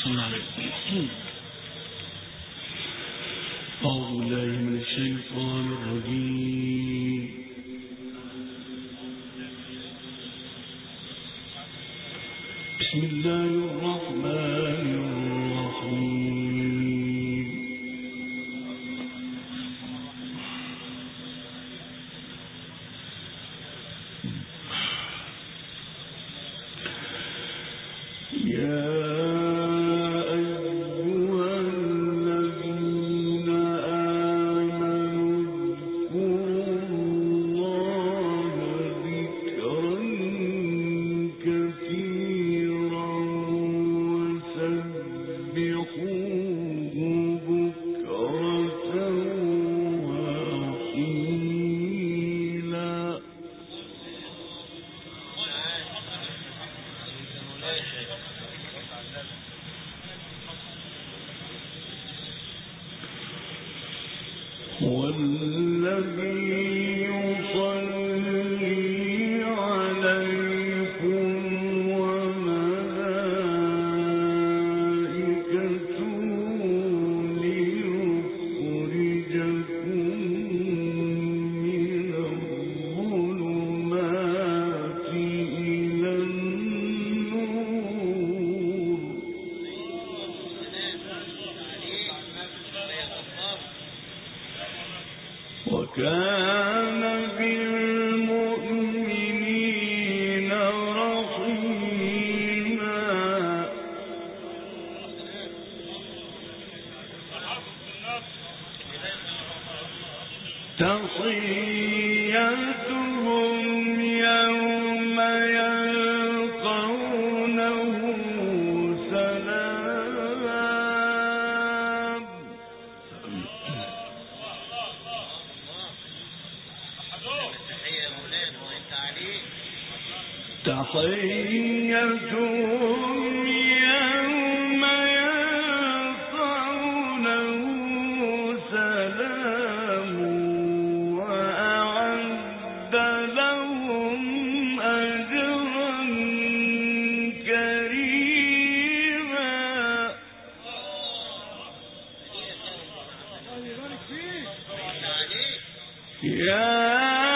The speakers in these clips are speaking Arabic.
نعم. أعوذ بالله من الشيطان الرجيم. بسم الله الرحمن الرحيم. يا وكان بالمؤمنين رحيما. تحيتهم يوم يلقونه سلام. تحيتهم يوم يلقونه سلام وأعد لهم أجرا كريما. يا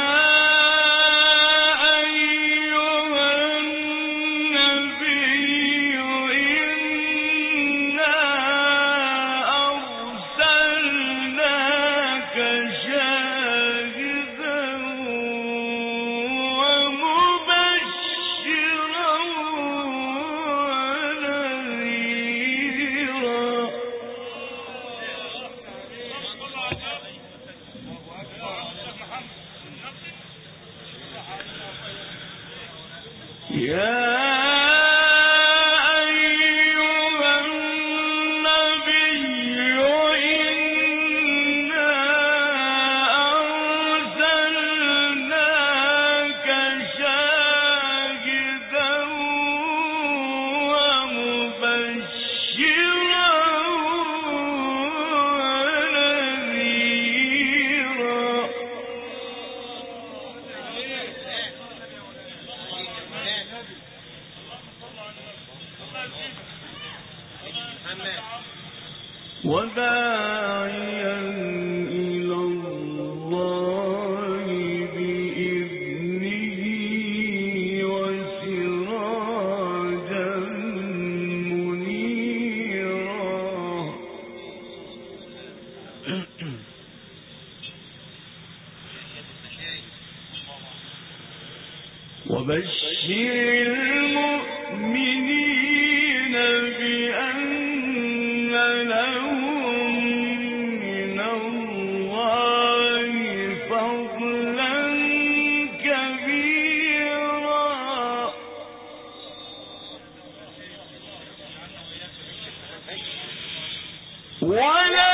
وداعيا إلى الله بإذنه وسراجا منيرا. وبشر المؤمنين بأن لهم من الله فضلا كبيرا. ولا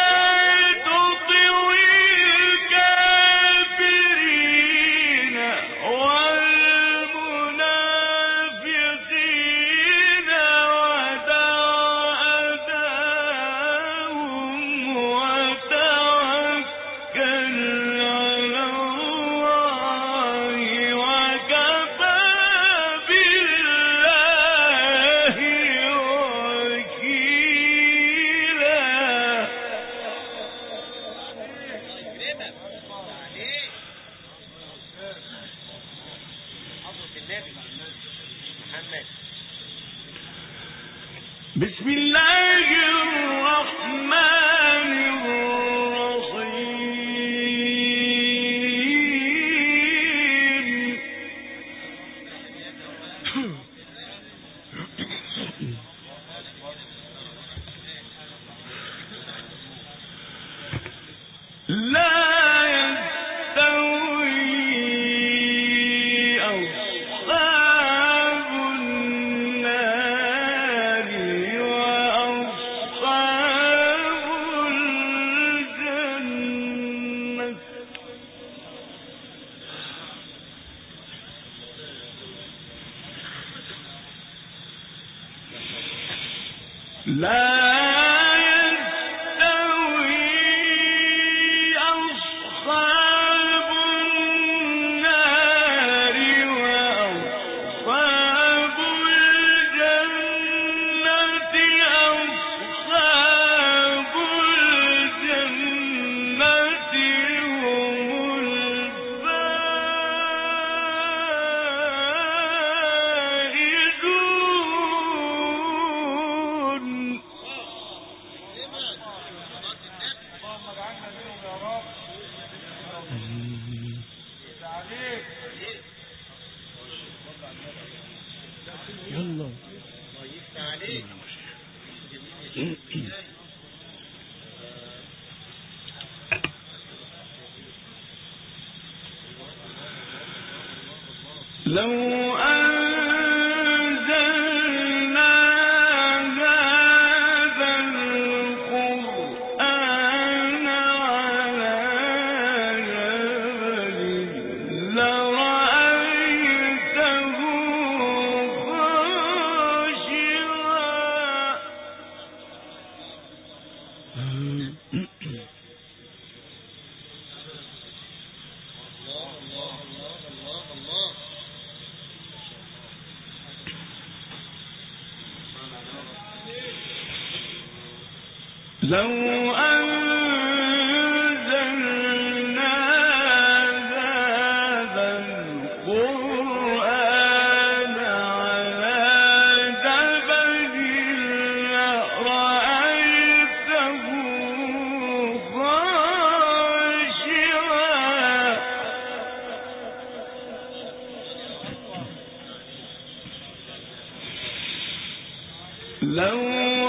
وكفى بالله وكيلا. بسم الله الرحمن الرحيم لا لو أنزلنا هذا القرآن على جبل لرأيته خاشعا لو أنزلنا هذا القرآن على جبل لرأيته خاشعا لو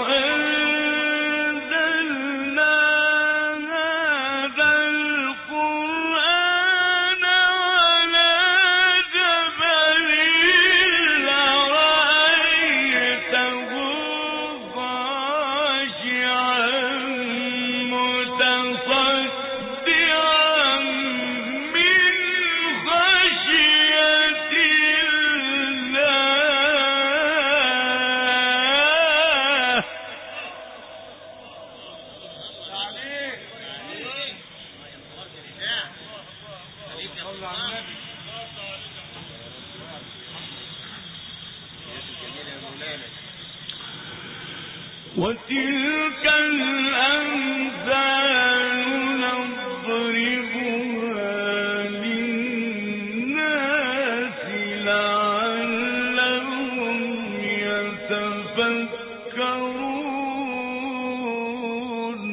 وتلك الأمثال نضربها للناس لعلهم يتفكرون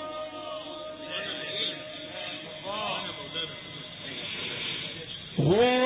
هو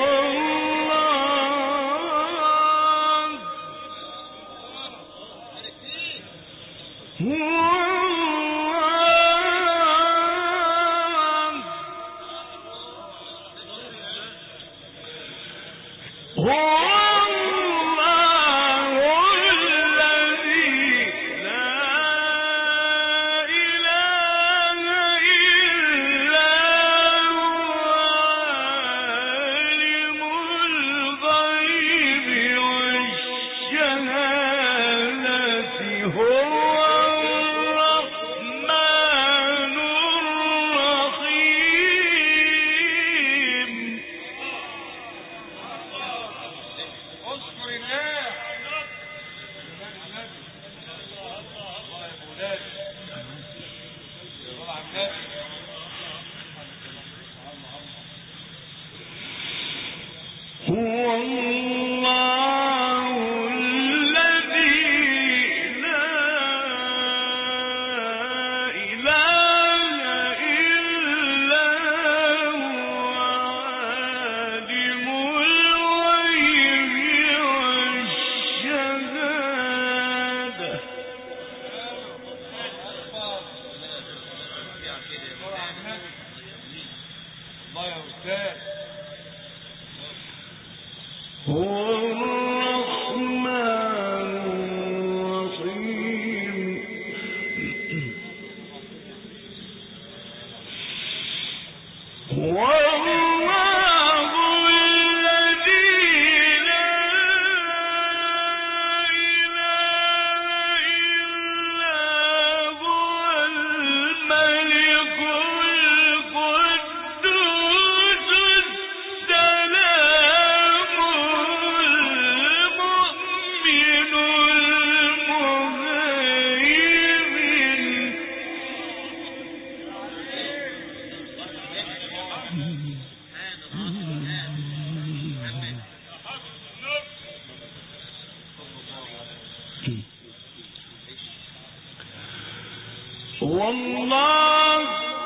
والله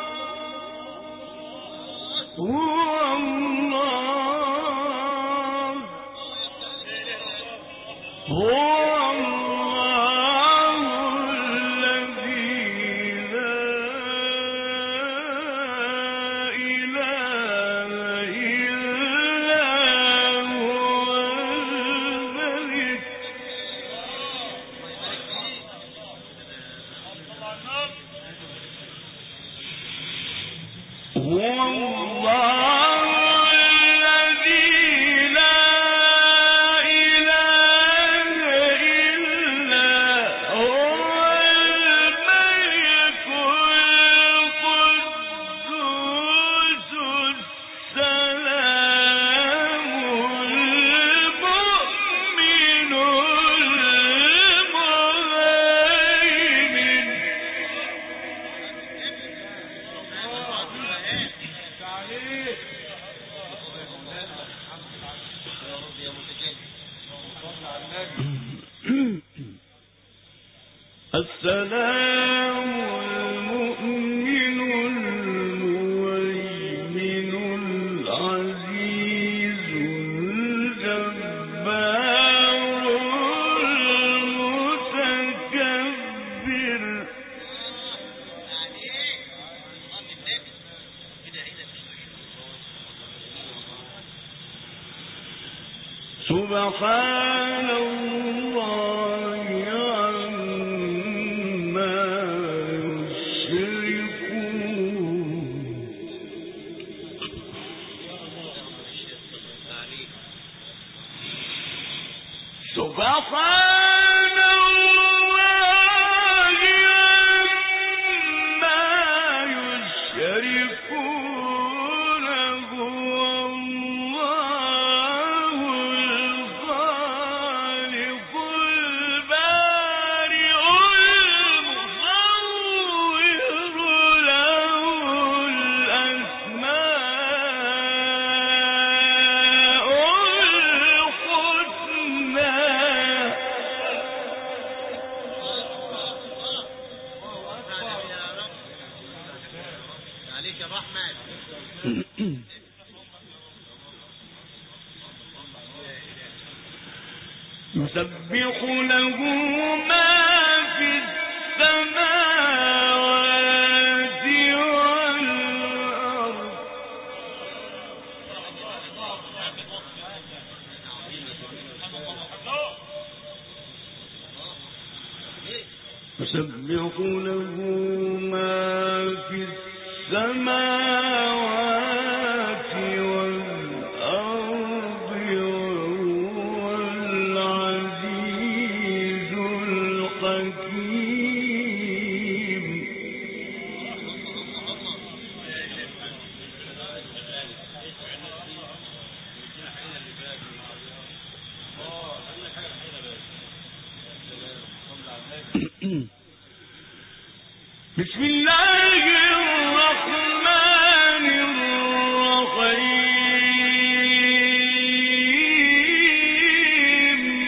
هو الله هو الله الذي لا إله إلا هو الملك هو الله الذي لا إله إلا هو الملك القدوس السلام المؤمن المهيمن السلام المؤمن المهيمن العزيز الجبار المتكبر سبحان الله عما يشركون سبحان الله عما يشركون هو الله الخالق البارئ المصور له الأسماء الحسنى عليك الرحمن يسبح له ما في السماوات والأرض يسبح له ما في السماوات والأرض وهو العزيز الحكيم بسم الله الرحمن الرحيم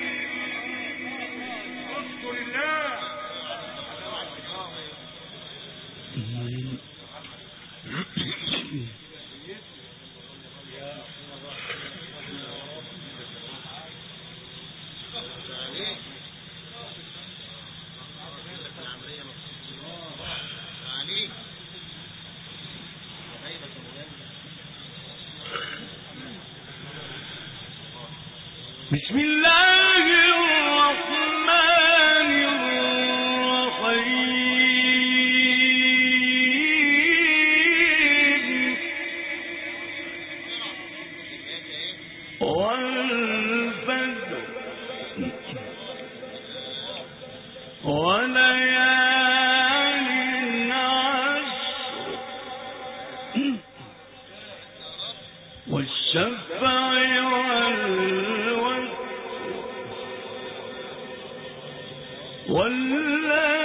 بسم الله الرحمن الرحيم والفجر وليال عشر والشفع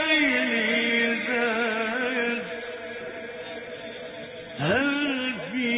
والليل إذا يسر هل في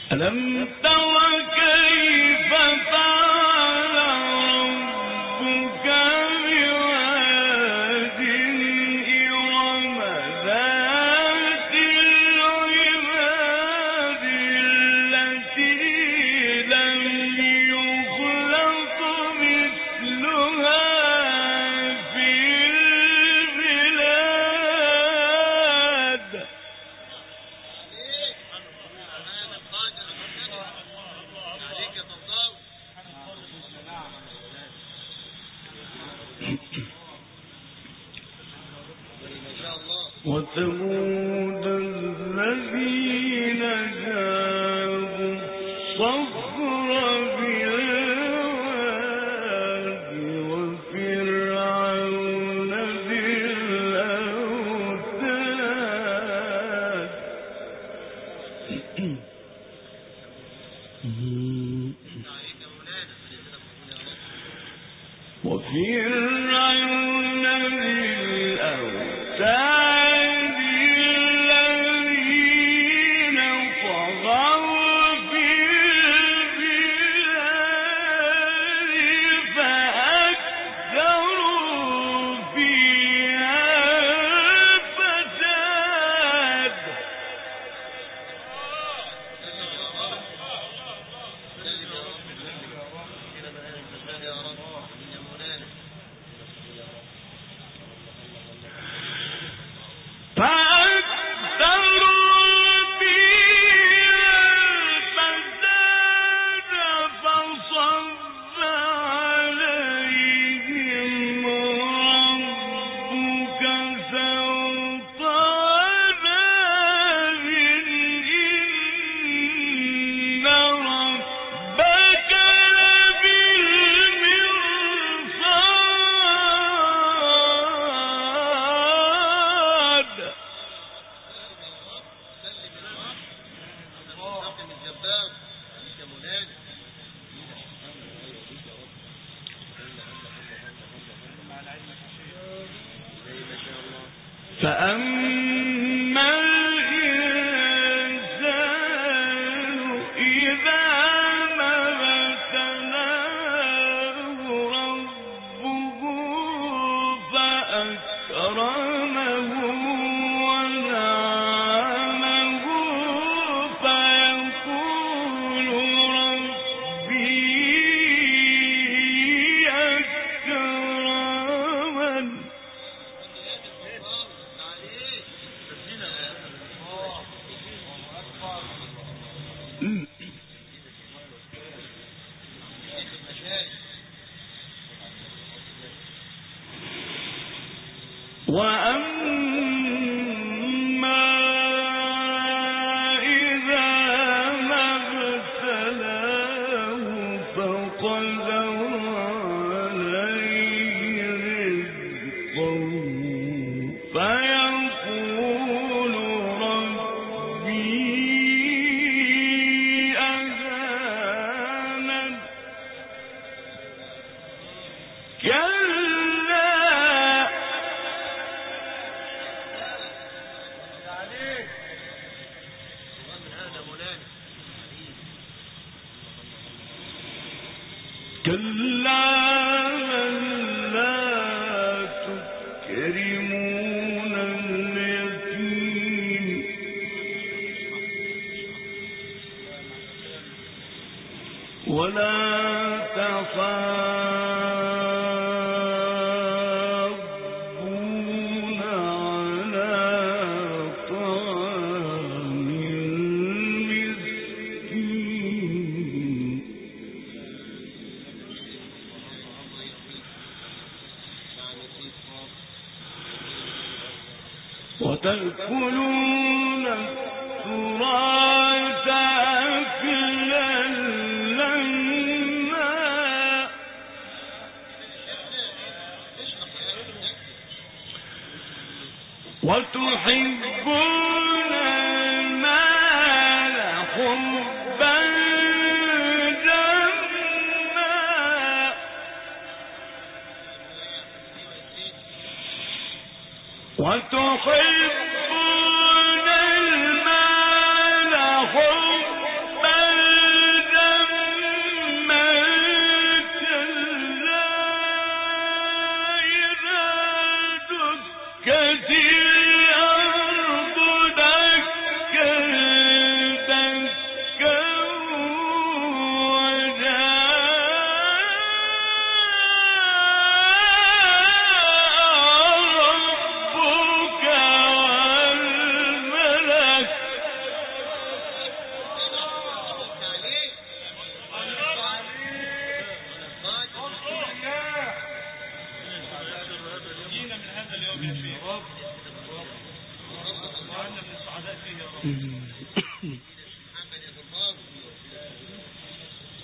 ألم تر كيف فعل ربك بعاد إرم ذات العماد التي لم يخلق مثلها في البلاد وثمود الذين جابوا الصخر بالواد وفرعون ذي الأوتاد وفرعون ذي الأوتاد الذين طغوا في البلاد فأكثروا فيها الفساد فصب عليهم ربك سوط عذاب إن ربك لبالمرصاد فأما الإنسان إذا ما ابتلاه ربه فأكرمه ونعمه فيقول ربي أكرمن وأما إذا ما ابتلاه فقدر عليه رزقه فيقول ربي أهانن كلا بل لا تكرمون اليتيم ولا تحاضون على طعام المسكين وتأكلون التراث أكلا لما وتحبون المال حبا جما وتحبون المال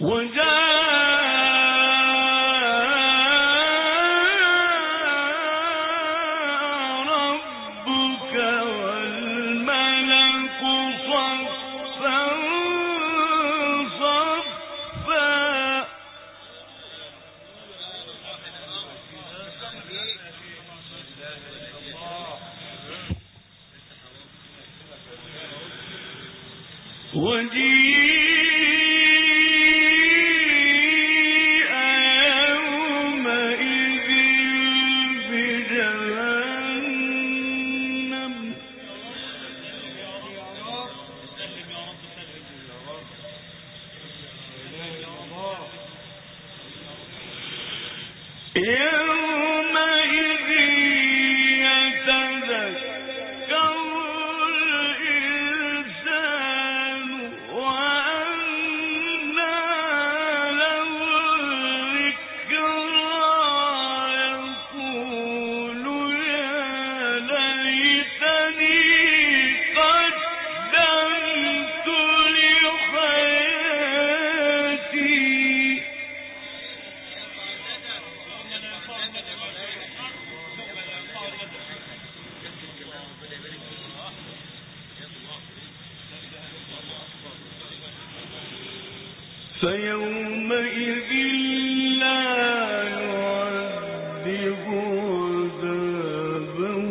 فيومئذ لا يعذب عذابه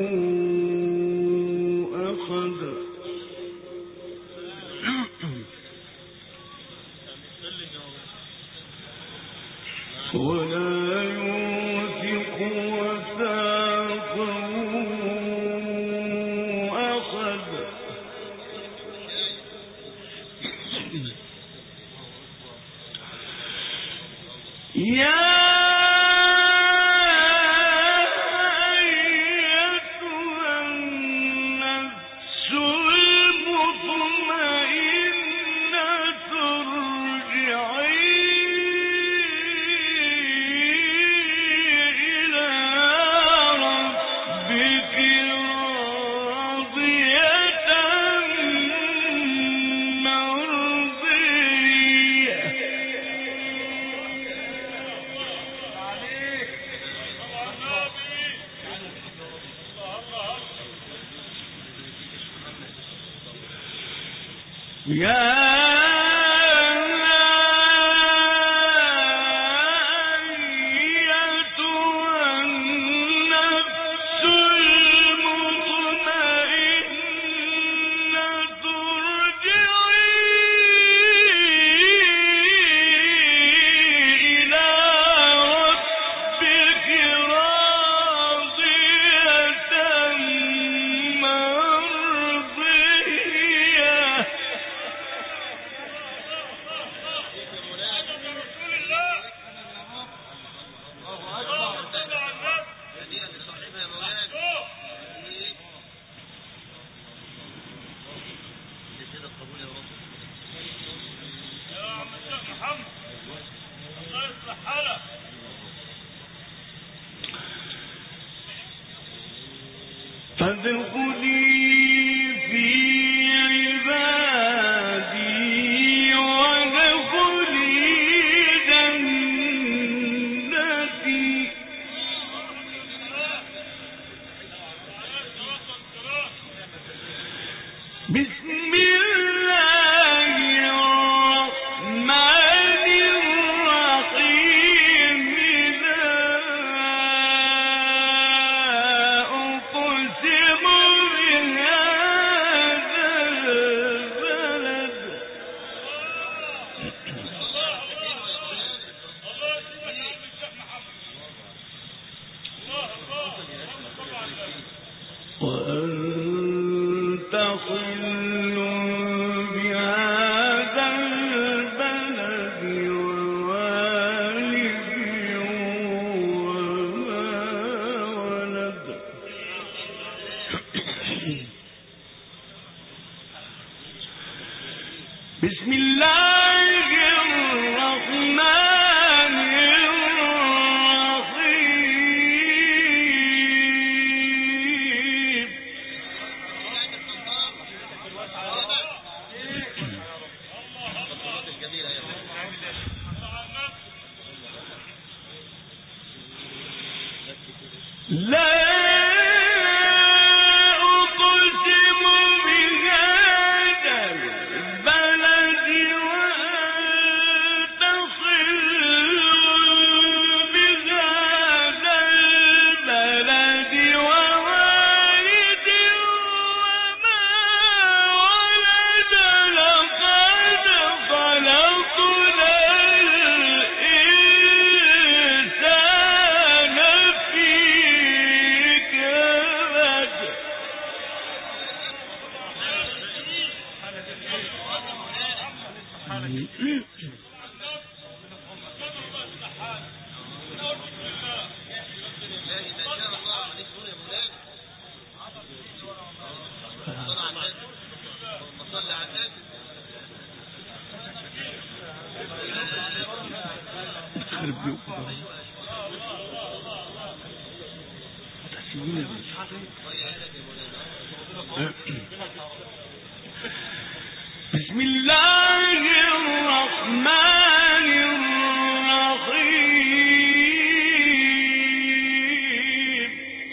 أحد ولا يوثق وثاقه أحد يا أيتها النفس المطمئنة ارجعي إلى ربك راضية مرضية يا أيتها النفس المطمئنة ارجعي إلى ربك راضية مرضية فادخلي في عبادي وادخلي جنتي بسم الله الرحمن الرحيم لا أقسم بهذا البلد وأنت حل بهذا البلد ووالد وما ولد بسم الله الرحمن الرحيم بسم الله الرحمن الرحيم.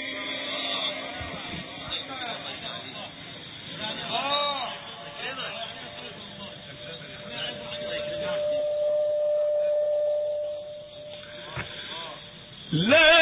لا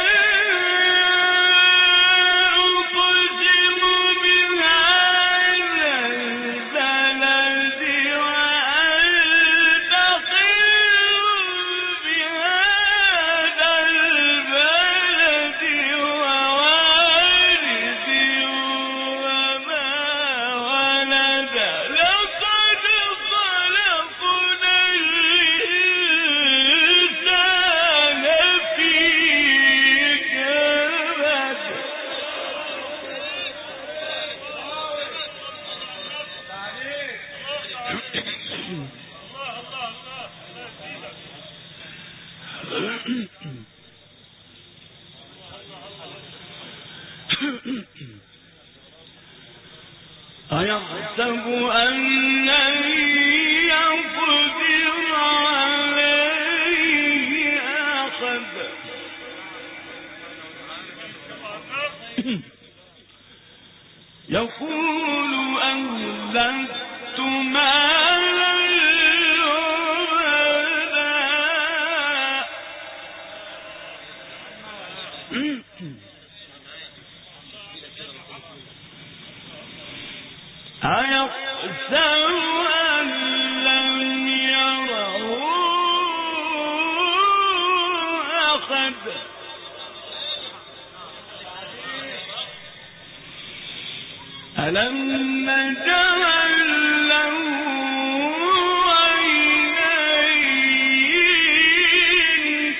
أيحسب أن لن يقدر عليه أحد يقول أهلكت مالا أيحسب أن لم يره أحد ألم نجعل له عينين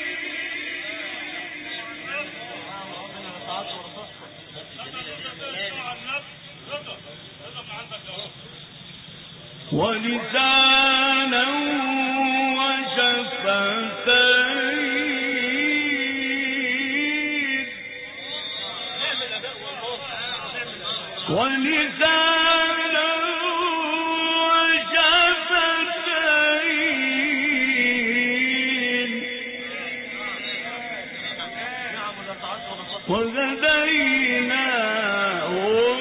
ولسانا وشفتين ولسانا وشفتين وهديناه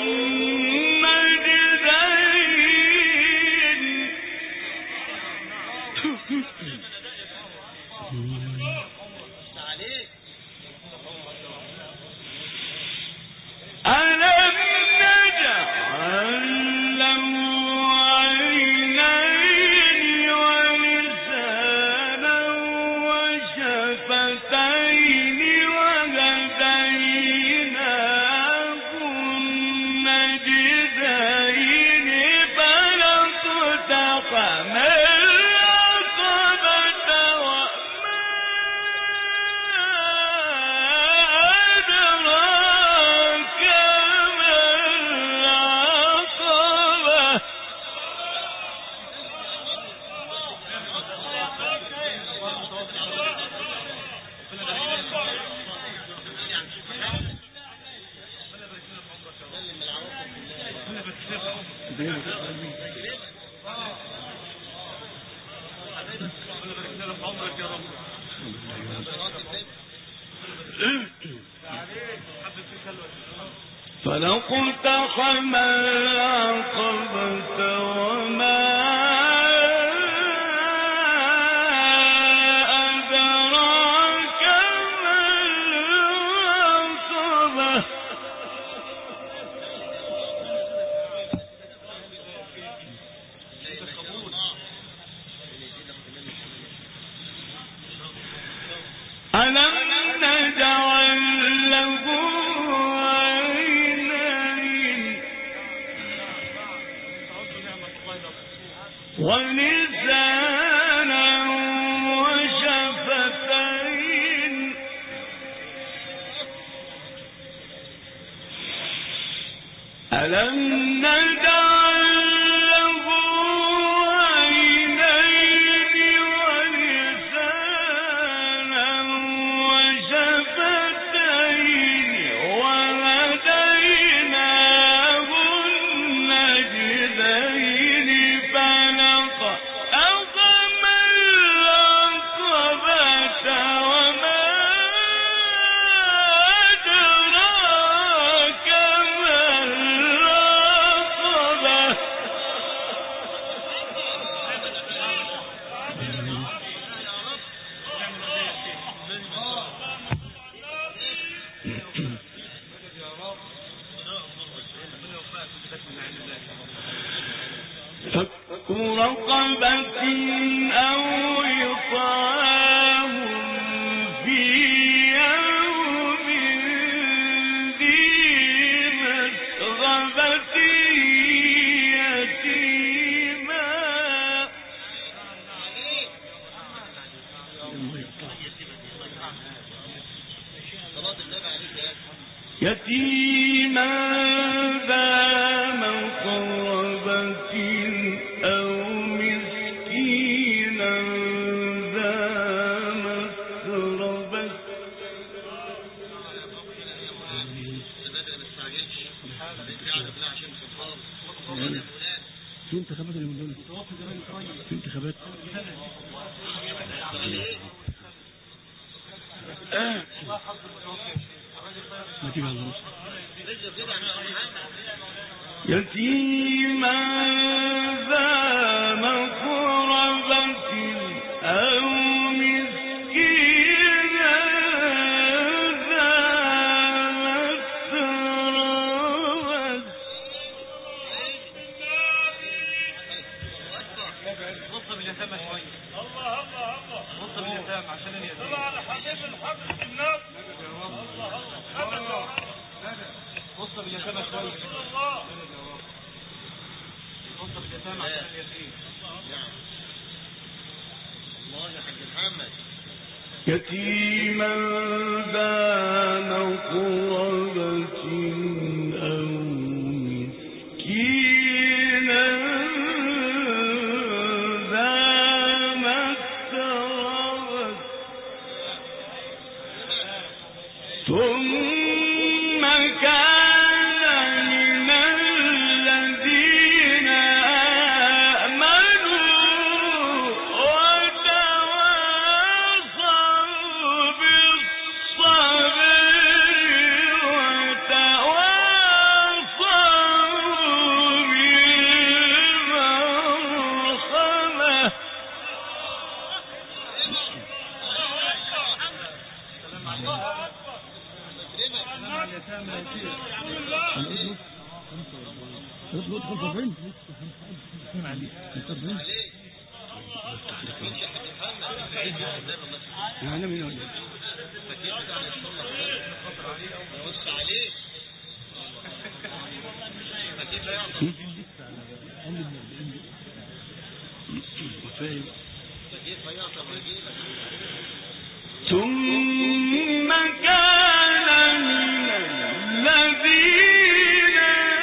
فلقتحم العقبة وما أدراك ما العقبة ألم نجعل له عينين ولسانا وشفتين ألم نجعل له عينين ولسانا وشفتين وهديناه النجدين فلقد العقبة وما أدراك ما العقبة فك رقبة أو إطعام في يوم ذي مسغبة يتيما ذا مقربة أو مسكينا ذا مسربة في انتخابات اللي من دول في انتخابات ما تيجي على الرصد يتيما ذا مقربة أو مسكينا ذا مسربة بص باليتامى شوية. الله الله الله. بص باليتامى عشان اليتامى. طلع على حبيب الحبل الناس. الله الله. بص باليتامى شوية. الله. بص باليتامى عشان اليتيم. نعم. الله يا حاج محمد. يتيما ذا مقربة أو مسكينا ذا مسربة ثم كان من الذين آمنوا وتواصوا بالصبر وتواصوا بالمرحمة ثم كان من الذين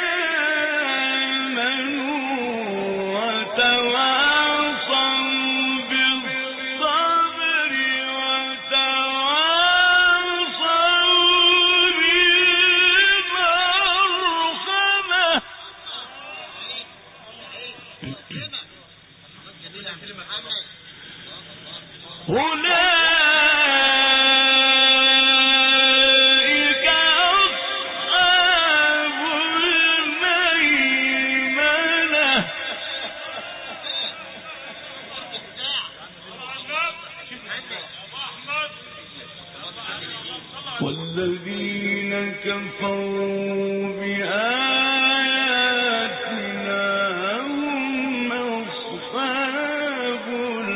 آمنوا وتواصوا بالصبر وتواصوا بالمرحمة أولئك أصحاب الميمنة والذين كفروا بآياتنا هم أصحاب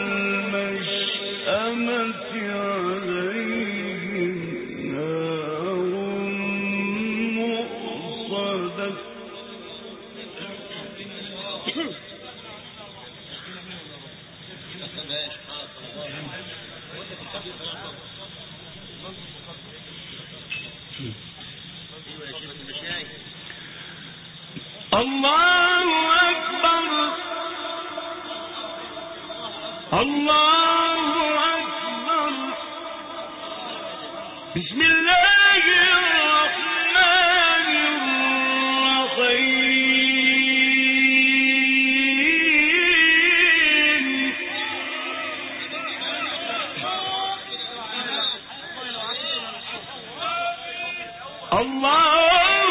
المشأمة عليهم نار مؤصدة الله أكبر الله أكبر بسم الله الرحمن الرحيم الله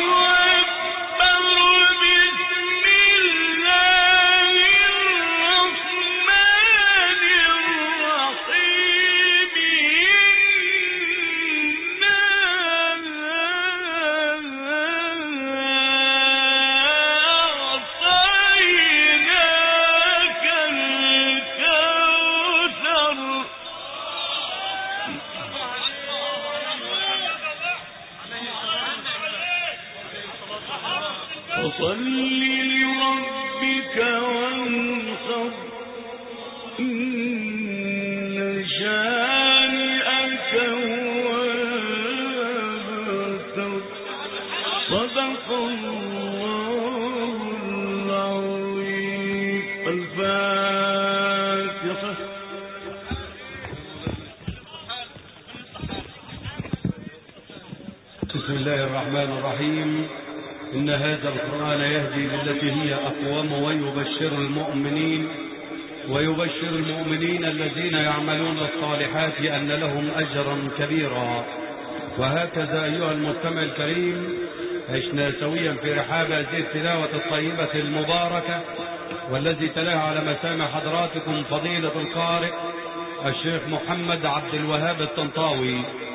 فصل لربك وانصر إن شانئك هو الأبتر صدق الله العظيم الفاتحة بسم الله الرحمن الرحيم إن هذا القرآن يهدي للتي هي أقوم ويبشر المؤمنين الذين يعملون الصالحات أن لهم أجرا كبيرا. وهكذا أيها المستمع الكريم عشنا سويا في رحاب هذه التلاوة الطيبة المباركة، والذي تلاها على مسامع حضراتكم فضيلة القارئ الشيخ محمد عبد الوهاب الطنطاوي